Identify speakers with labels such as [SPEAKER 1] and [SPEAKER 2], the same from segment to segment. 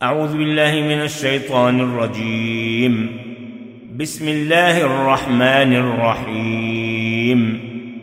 [SPEAKER 1] أعوذ بالله من الشيطان الرجيم. بسم الله الرحمن الرحيم.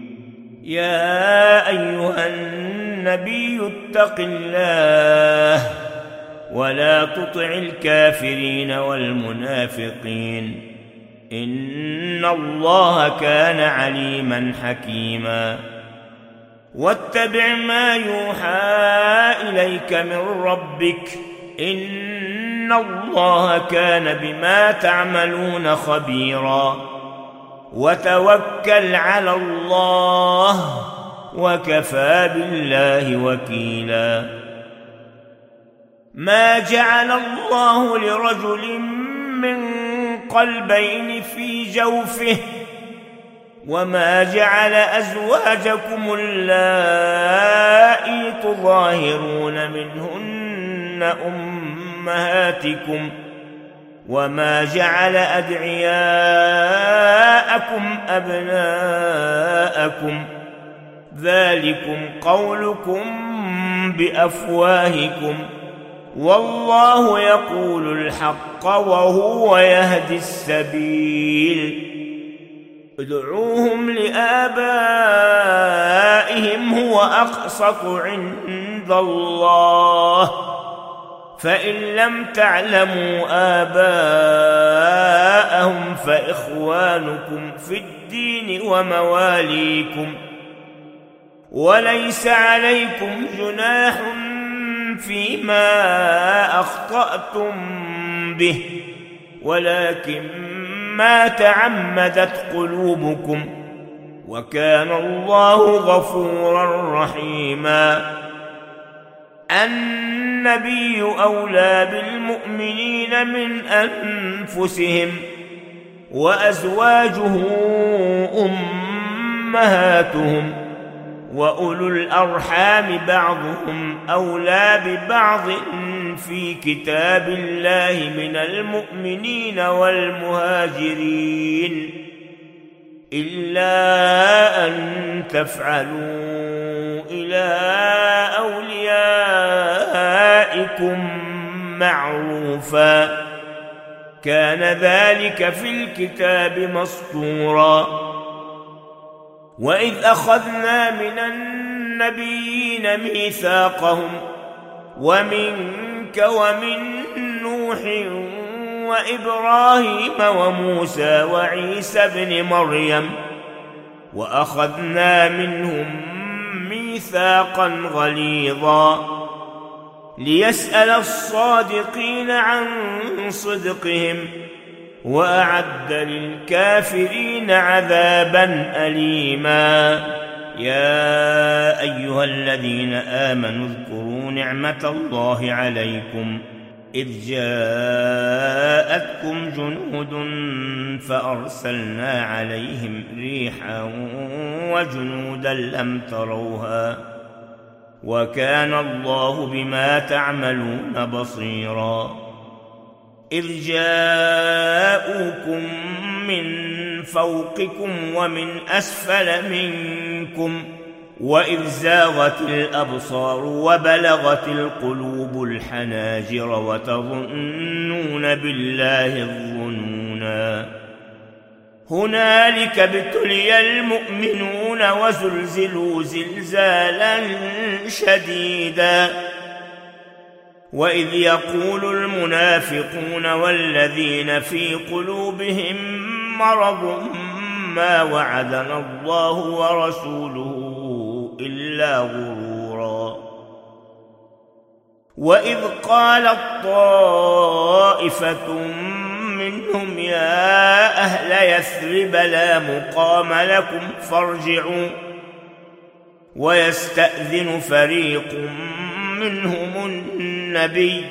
[SPEAKER 1] يا أيها النبي اتق الله ولا تطع الكافرين والمنافقين إن الله كان عليما حكيما. واتبع ما يوحى إليك من ربك إن الله كان بما تعملون خبيرا. وتوكل على الله وكفى بالله وكيلا. ما جعل الله لرجل من قلبين في جوفه وما جعل أزواجكم اللائي تظاهرون منهن أمهاتكم وما جعل أدعياءكم أبناءكم ذلكم قولكم بأفواهكم والله يقول الحق وهو يهدي السبيل. ادعوهم لآبائهم هو أقسط عند الله فإن لم تعلموا آباءهم فإخوانكم في الدين ومواليكم وليس عليكم جناح فيما أخطأتم به ولكن ما تعمدت قلوبكم وكان الله غفورا رحيما. النبي أولى بالمؤمنين من أنفسهم وأزواجه أمهاتهم وأولو الأرحام بعضهم أولى ببعض في كتاب الله من المؤمنين والمهاجرين إلا أن تفعلوا إلى أوليائكم معروفا كان ذلك في الكتاب مسطورا. وإذ أخذنا من النبيين ميثاقهم ومنك ومن نوح وإبراهيم وموسى وعيسى ابن مريم وأخذنا منهم ميثاقا غليظا ليسأل الصادقين عن صدقهم وأعد للكافرين عذابا أليما. يا أيها الذين آمنوا اذكروا نعمة الله عليكم إذ جاءتكم جنود فأرسلنا عليهم ريحا وجنودا لم تروها وكان الله بما تعملون بصيرا. إذ جاءوكم من فوقكم ومن أسفل منكم وإذ زاغت الأبصار وبلغت القلوب الحناجر وتظنون بالله الظنونا. هنالك ابتلي المؤمنون وزلزلوا زلزالا شديدا. وإذ يقول المنافقون والذين في قلوبهم مرض ما وعدنا الله ورسوله إلا غرورا. وإذ قالت طائفة منهم يا أهل يثرب لا مقام لكم فارجعوا ويستأذن فريق منهم النبي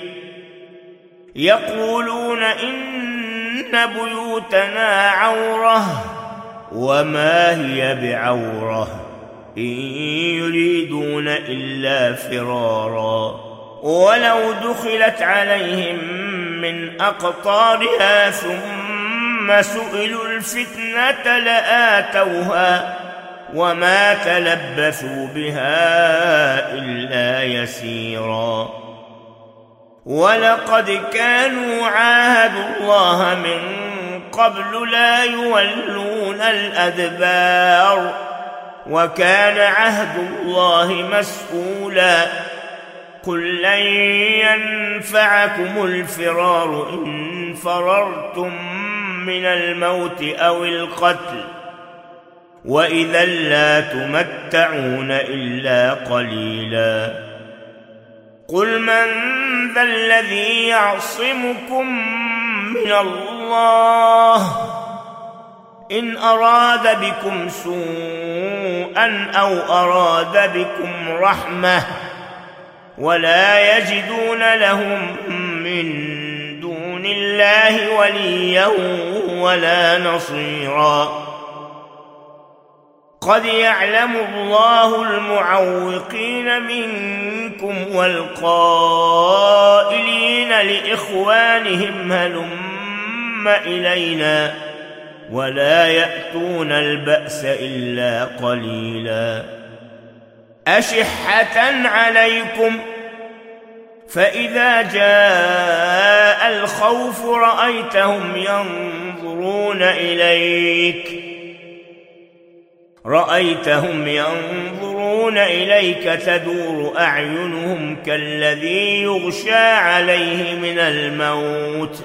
[SPEAKER 1] يقولون إن بيوتنا عورة وما هي بعورة إن يريدون إلا فرارا ولو دخلت عليهم من أقطارها ثم سئلوا الفتنة لآتوها وما تلبثوا بها إلا يسيرا. ولقد كانوا عاهدوا الله من قبل لا يولون الأدبار وكان عهد الله مسؤولا قل لن ينفعكم الفرار إن فررتم من الموت أو القتل وإذا لا تمتعون إلا قليلا قل من ذا الذي يعصمكم من الله إن أراد بكم سوءا أو أراد بكم رحمة ولا يجدون لهم من دون الله وليا ولا نصيرا قد يعلم الله المعوقين منكم والقائلين لإخوانهم هلم إلينا ولا يأتون البأس إلا قليلا أشحة عليكم فإذا جاء الخوف رأيتهم ينظرون إليك تدور أعينهم كالذي يغشى عليه من الموت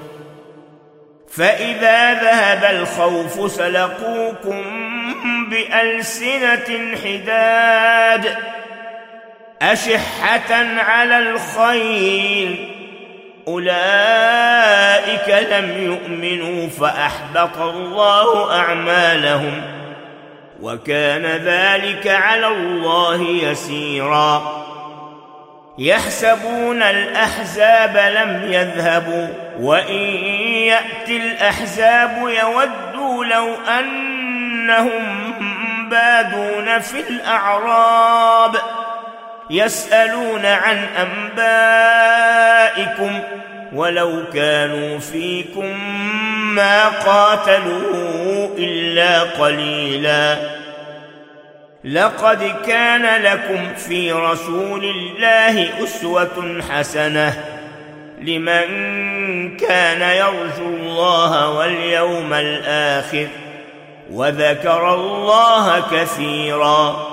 [SPEAKER 1] فإذا ذهب الخوف سلقوكم بألسنة حداد أشحة على الخير أولئك لم يؤمنوا فأحبط الله أعمالهم وكان ذلك على الله يسيرا يحسبون الأحزاب لم يذهبوا وإن يأتي الأحزاب يودوا لو أنهم بادون في الأعراب يسألون عن أنبائكم ولو كانوا فيكم ما قاتلوا إلا قليلا لقد كان لكم في رسول الله أسوة حسنة لمن كان يرجو الله واليوم الآخر وذكر الله كثيرا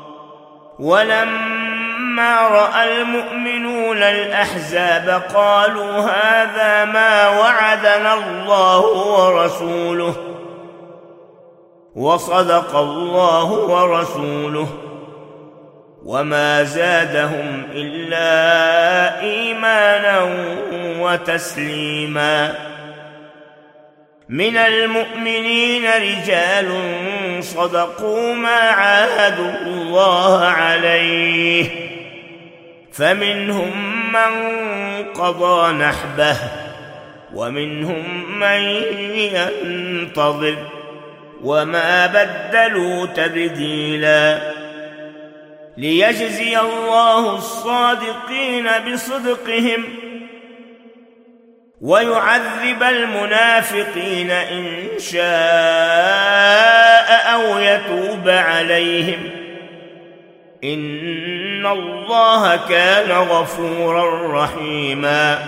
[SPEAKER 1] ولما رأى المؤمنون الأحزاب قالوا هذا ما وعدنا الله ورسوله وصدق الله ورسوله وما زادهم إلا إيمانا وتسليما من المؤمنين رجال صدقوا ما عاهدوا الله عليه فمنهم من قضى نحبه ومنهم من ينتظر وما بدلوا تبديلا ليجزي الله الصادقين بصدقهم ويعذب المنافقين إن شاء أو يتوب عليهم إن الله كان غفورا رحيما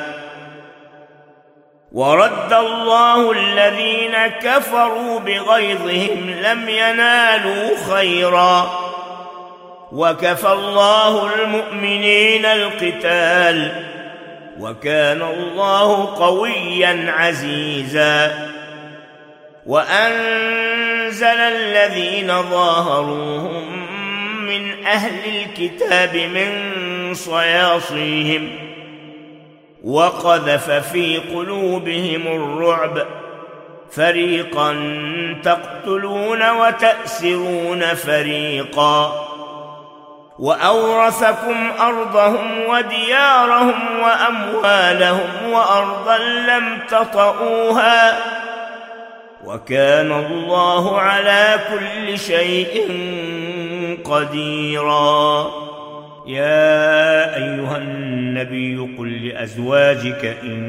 [SPEAKER 1] ورد الله الذين كفروا بغيظهم لم ينالوا خيرا وكفى الله المؤمنين القتال وكان الله قويا عزيزا وأنزل الذين ظاهروهم من أهل الكتاب من صياصيهم وقذف في قلوبهم الرعب فريقا تقتلون وتأسرون فريقا وأورثكم أرضهم وديارهم وأموالهم وأرضا لم تطئوها وكان الله على كل شيء قديرا يا أيها النبي قل لأزواجك إن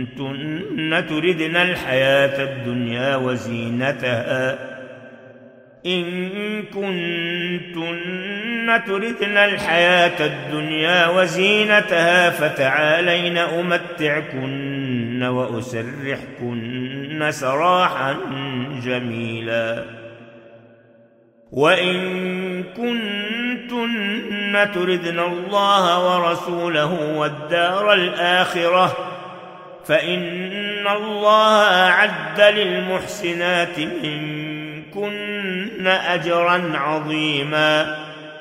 [SPEAKER 1] كنتن تردن الحياة الدنيا إن كنتن تردن الحياة الدنيا وزينتها فتعالين أمتعكن وأسرحكن سراحا جميلا. وإن كنتن تردن الله ورسوله والدار الآخرة فإن الله أعد للمحسنات منكن أجرا عظيما.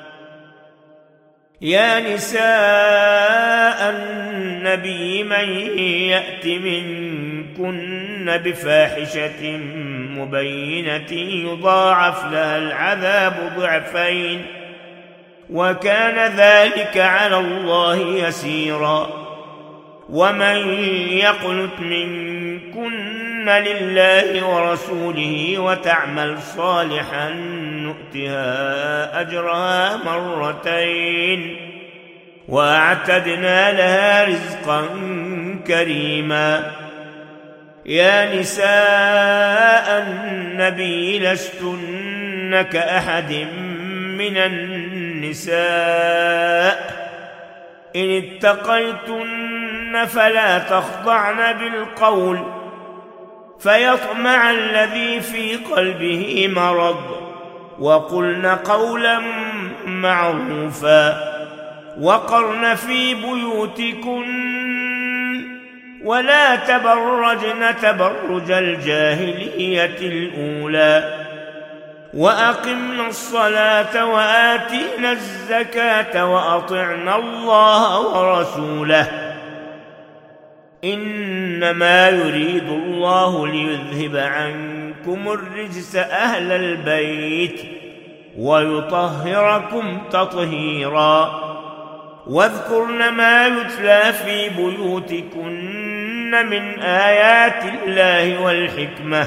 [SPEAKER 1] يا نساء النبي من يأت منكن بفاحشة مبينة يضاعف لها العذاب ضعفين وكان ذلك على الله يسيرا. ومن يقنت منكن لله ورسوله وتعمل صالحا نؤتها أجرها مرتين وأعتدنا لها رزقا كريما. يا نساء النبي لستن كأحد من النساء إن اتقيتن فلا تخضعن بالقول فيطمع الذي في قلبه مرض وقلن قولا معروفا وقرن في بيوتكن ولا تبرجن تبرج الجاهلية الأولى وأقمنا الصلاة وآتينا الزكاة وأطعنا الله ورسوله إنما يريد الله ليذهب عنكم الرجس أهل البيت ويطهركم تطهيرا. واذكرن ما يتلى في بيوتكن من آيات الله والحكمة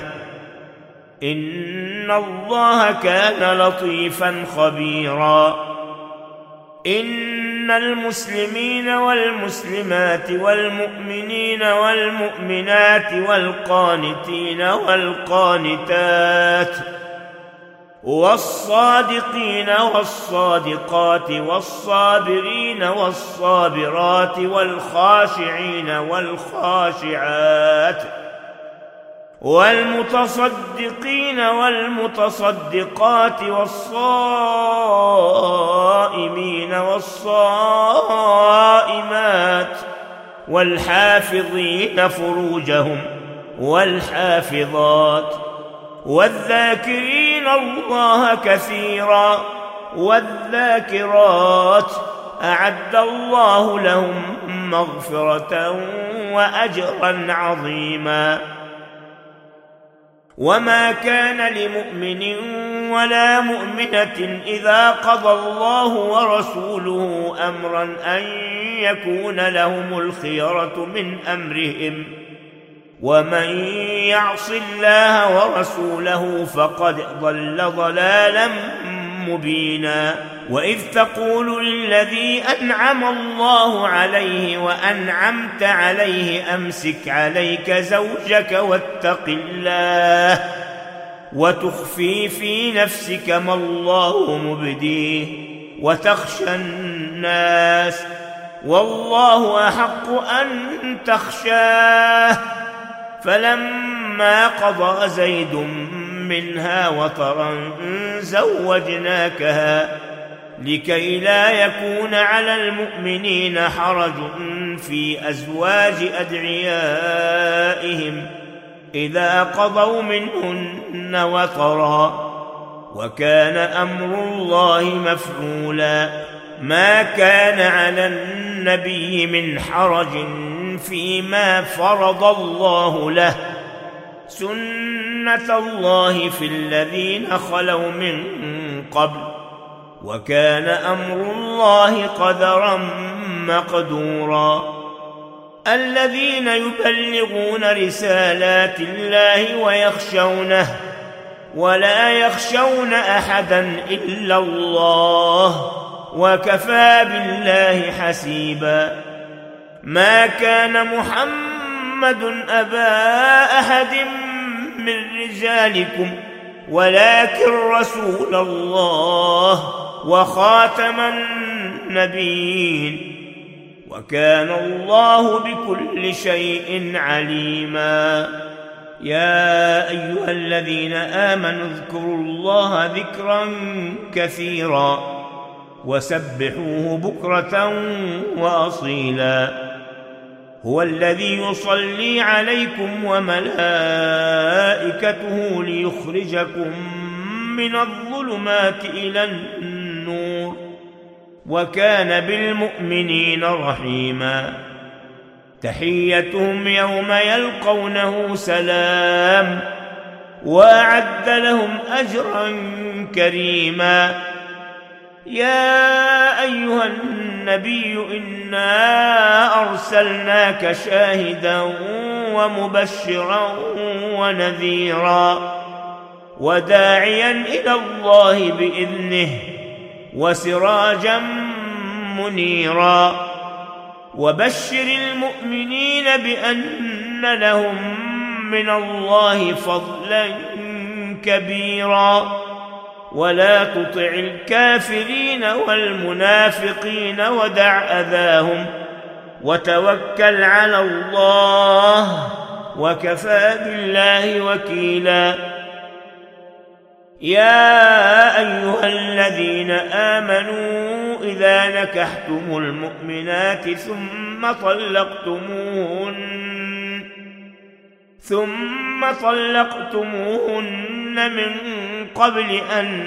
[SPEAKER 1] إن الله كان لطيفا خبيرا. إن المسلمين والمسلمات والمؤمنين والمؤمنات والقانتين والقانتات والصادقين والصادقات والصابرين والصابرات والخاشعين والخاشعات والمتصدقين والمتصدقات والصائمين والصائمات والحافظين فروجهم والحافظات والذاكرين الله كثيرا والذاكرات أعد الله لهم مغفرة وأجرا عظيما. وما كان لمؤمن ولا مؤمنة إذا قضى الله ورسوله أمرا أن يكون لهم الخيرة من أمرهم ومن يعص الله ورسوله فقد ضل ضلالا مبينا. وإذ تقول للذي أنعم الله عليه وأنعمت عليه أمسك عليك زوجك واتق الله وتخفي في نفسك ما الله مبديه وتخشى الناس والله أحق أن تخشاه. فلما قضى زيد منها وطرا زوجناكها لكي لا يكون على المؤمنين حرج في أزواج أدعيائهم إذا قضوا منهن وطرا وكان أمر الله مفعولا. ما كان على النبي من حرج فيما فرض الله له سنة الله في الذين خلوا من قبل وكان أمر الله قدرا مقدورا. الذين يبلغون رسالات الله ويخشونه ولا يخشون أحدا إلا الله وكفى بالله حسيبا. ما كان محمد أبا أحد من رجالكم ولكن رسول الله وخاتم النبيين، وكان الله بكل شيء عليما. يا أيها الذين آمنوا اذكروا الله ذكرا كثيرا وسبحوه بكرة وأصيلا. هو الذي يصلي عليكم وملائكته ليخرجكم من الظلمات إلى النور، وكان بالمؤمنين رحيما. تحيتهم يوم يلقونه سلام، وأعد لهم أجرا كريما. يا أيها النبي إنا أرسلناك شاهدا ومبشرا ونذيرا وداعيا إلى الله بإذنه وسراجا منيرا. وبشر المؤمنين بأن لهم من الله فضلا كبيرا. ولا تطع الكافرين والمنافقين ودع أذاهم وتوكل على الله وكفى بالله وكيلا. يا أيها الذين آمنوا إذا نكحتم المؤمنات ثم طلقتموهن من قبل أن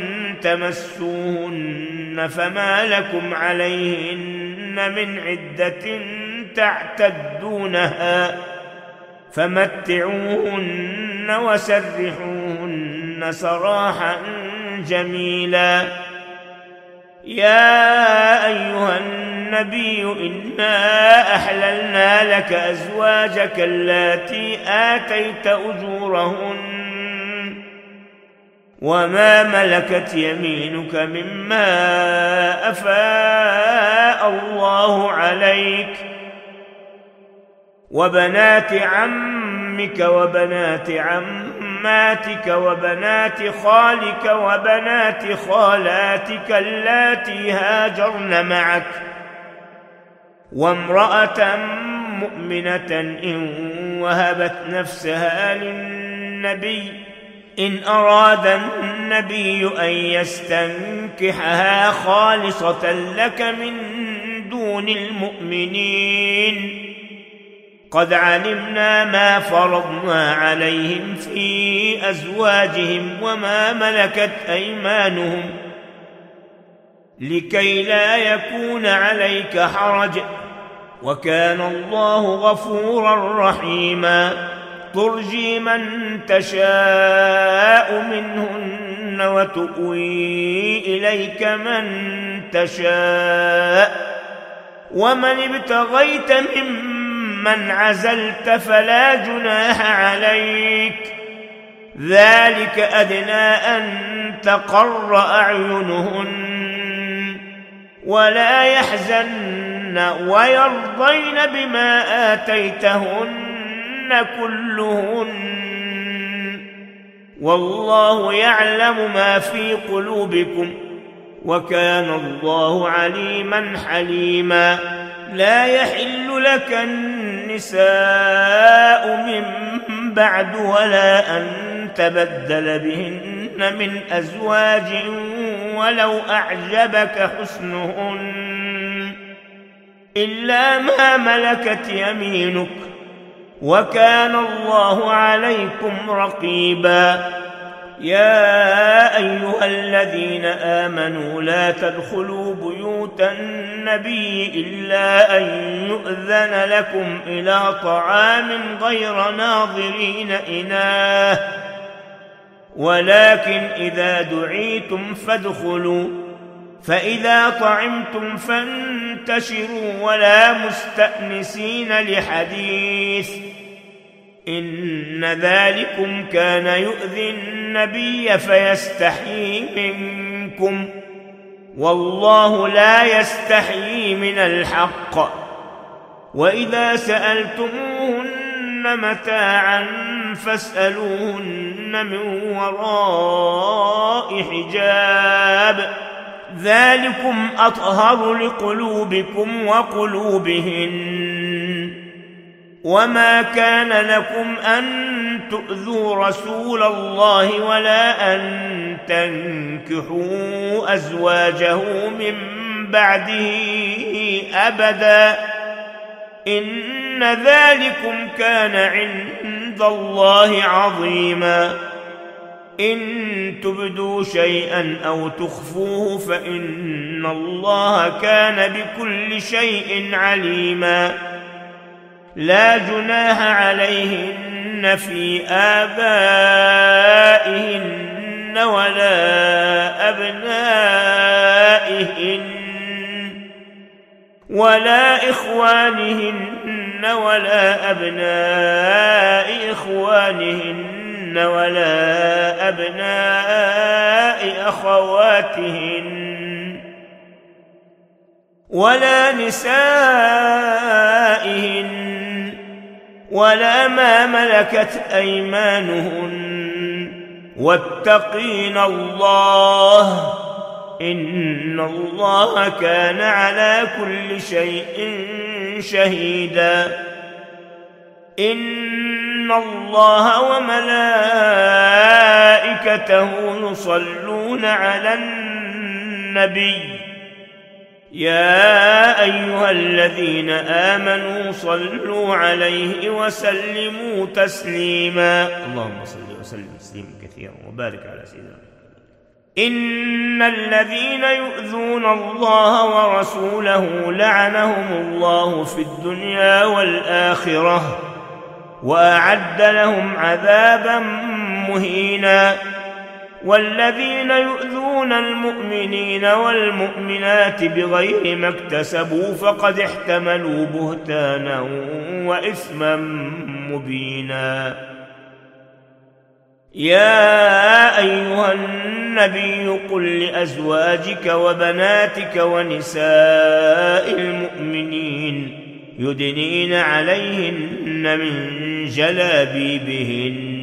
[SPEAKER 1] تمسوهن فما لكم عليهن من عدة تعتدونها فمتعوهن وسرحوهن سراحا جميلا. يا أيها النبي إنا أحللنا لك أزواجك اللاتي آتيت أجورهن وما ملكت يمينك مما أفاء الله عليك، وبنات عمك وبنات عماتك وبنات خالك وبنات خالاتك اللاتي هاجرن معك، وامرأة مؤمنة إن وهبت نفسها للنبي إن أراد النبي أن يستنكحها خالصة لك من دون المؤمنين. قد علمنا ما فرضنا عليهم في أزواجهم وما ملكت أيمانهم لكي لا يكون عليك حرج، وكان الله غفورا رحيما. ترجي من تشاء منهن وتؤوي إليك من تشاء، ومن ابتغيت ممن عزلت فلا جناح عليك، ذلك أدنى أن تقر أعينهن ولا يحزن ويرضين بما آتيتهن كلهن، والله يعلم ما في قلوبكم وكان الله عليما حليما. لا يحل لك النساء من بعد ولا أن تبدل بهن من أزواج ولو أعجبك حسنهن إلا ما ملكت يمينك، وكان الله عليكم رقيبا. يا أيها الذين آمنوا لا تدخلوا بيوت النبي إلا أن يؤذن لكم إلى طعام غير ناظرين إناه، ولكن إذا دعيتم فادخلوا، فإذا طعمتم فانتشروا ولا مستأنسين لحديث، إن ذلكم كان يؤذي النبي فيستحيي منكم، والله لا يستحيي من الحق. وإذا سألتموهن متاعا فاسألوهن من وراء حجاب ذلكم أطهر لقلوبكم وقلوبهن وما كان لكم أن تؤذوا رسول الله ولا أن تنكحوا أزواجه من بعده أبدا إن ذلكم كان عند الله عظيما إن تبدوا شيئا أو تخفوه فإن الله كان بكل شيء عليما لا جناح عليهن في آبائهن ولا أبنائهن ولا إخوانهن ولا أبناء إخوانهن ولا أبناء أخواتهن ولا نسائهن ولا ما ملكت أيمانهن واتقين الله إن الله كان على كل شيء شهيدا إن الله وملائكته يصلون على النبي يا أيها الذين آمنوا صلوا عليه وسلموا تسليما اللهم صل وسلم تسليما كثيرا وبارك على سيدنا إن الذين يؤذون الله ورسوله لعنهم الله في الدنيا والآخرة وأعد لهم عذابا مهينا والذين يؤذون المؤمنين والمؤمنات بغير ما اكتسبوا فقد احتملوا بهتانا وإثما مبينا يا أيها النبي قل لأزواجك وبناتك ونساء المؤمنين يدنين عليهن من جلابيبهن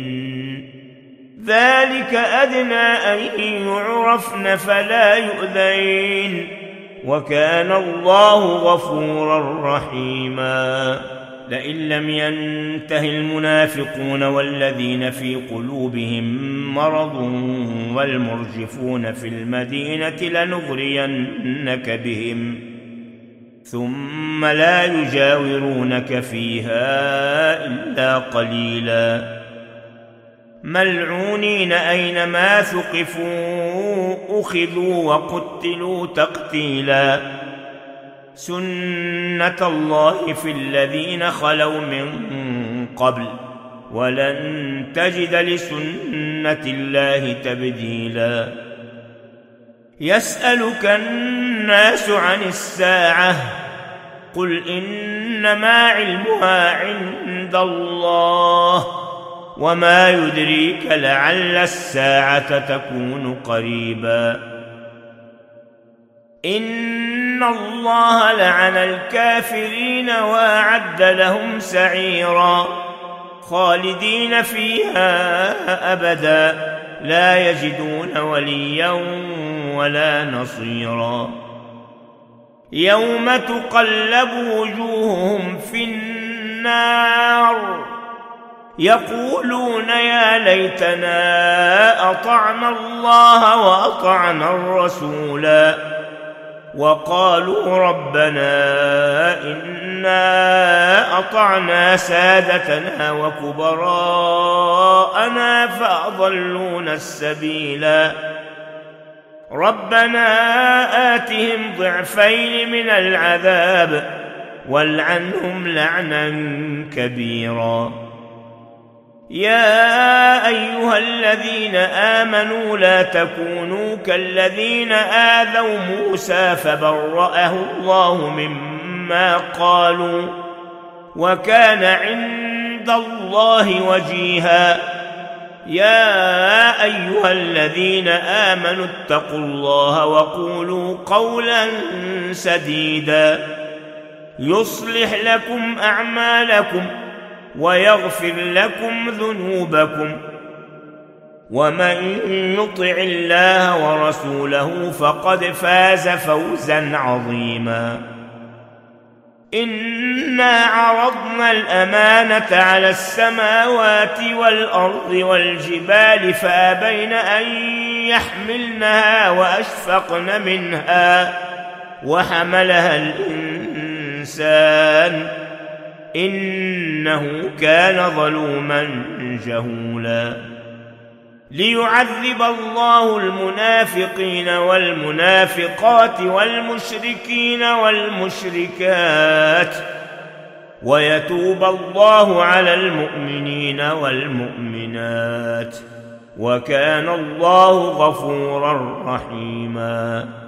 [SPEAKER 1] ذلك أدنى أن يعرفن فلا يؤذين وكان الله غفورا رحيما لئن لم ينته المنافقون والذين في قلوبهم مرض والمرجفون في المدينة لنغرينك بهم ثم لا يجاورونك فيها إلا قليلا ملعونين أينما ثقفوا أخذوا وقتلوا تقتيلا سنة الله في الذين خلوا من قبل ولن تجد لسنة الله تبديلا يسألك الناس عن الساعة قل إنما علمها عند الله وما يدريك لعل الساعة تكون قريبا إن الله لعن الكافرين وأعد لهم سعيرا خالدين فيها أبدا لا يجدون وليا ولا نصيرا يوم تقلب وجوههم في النار يقولون يا ليتنا أطعنا الله وأطعنا الرسولا وقالوا ربنا إنا أطعنا سادتنا وكبراءنا فأضلونا السبيلا ربنا آتهم ضعفين من العذاب والعنهم لعنا كبيرا يا أيها الذين آمنوا لا تكونوا كالذين آذوا موسى فبرأه الله مما قالوا وكان عند الله وجيها يا أيها الذين آمنوا اتقوا الله وقولوا قولا سديدا يصلح لكم أعمالكم ويغفر لكم ذنوبكم، ومن يطع الله ورسوله فقد فاز فوزا عظيما. إنا عرضنا الأمانة على السماوات والأرض والجبال فأبين أن يحملنها وأشفقن منها وحملها الإنسان إنه كان ظلوما جهولا. ليعذب الله المنافقين والمنافقات والمشركين والمشركات ويتوب الله على المؤمنين والمؤمنات، وكان الله غفورا رحيما.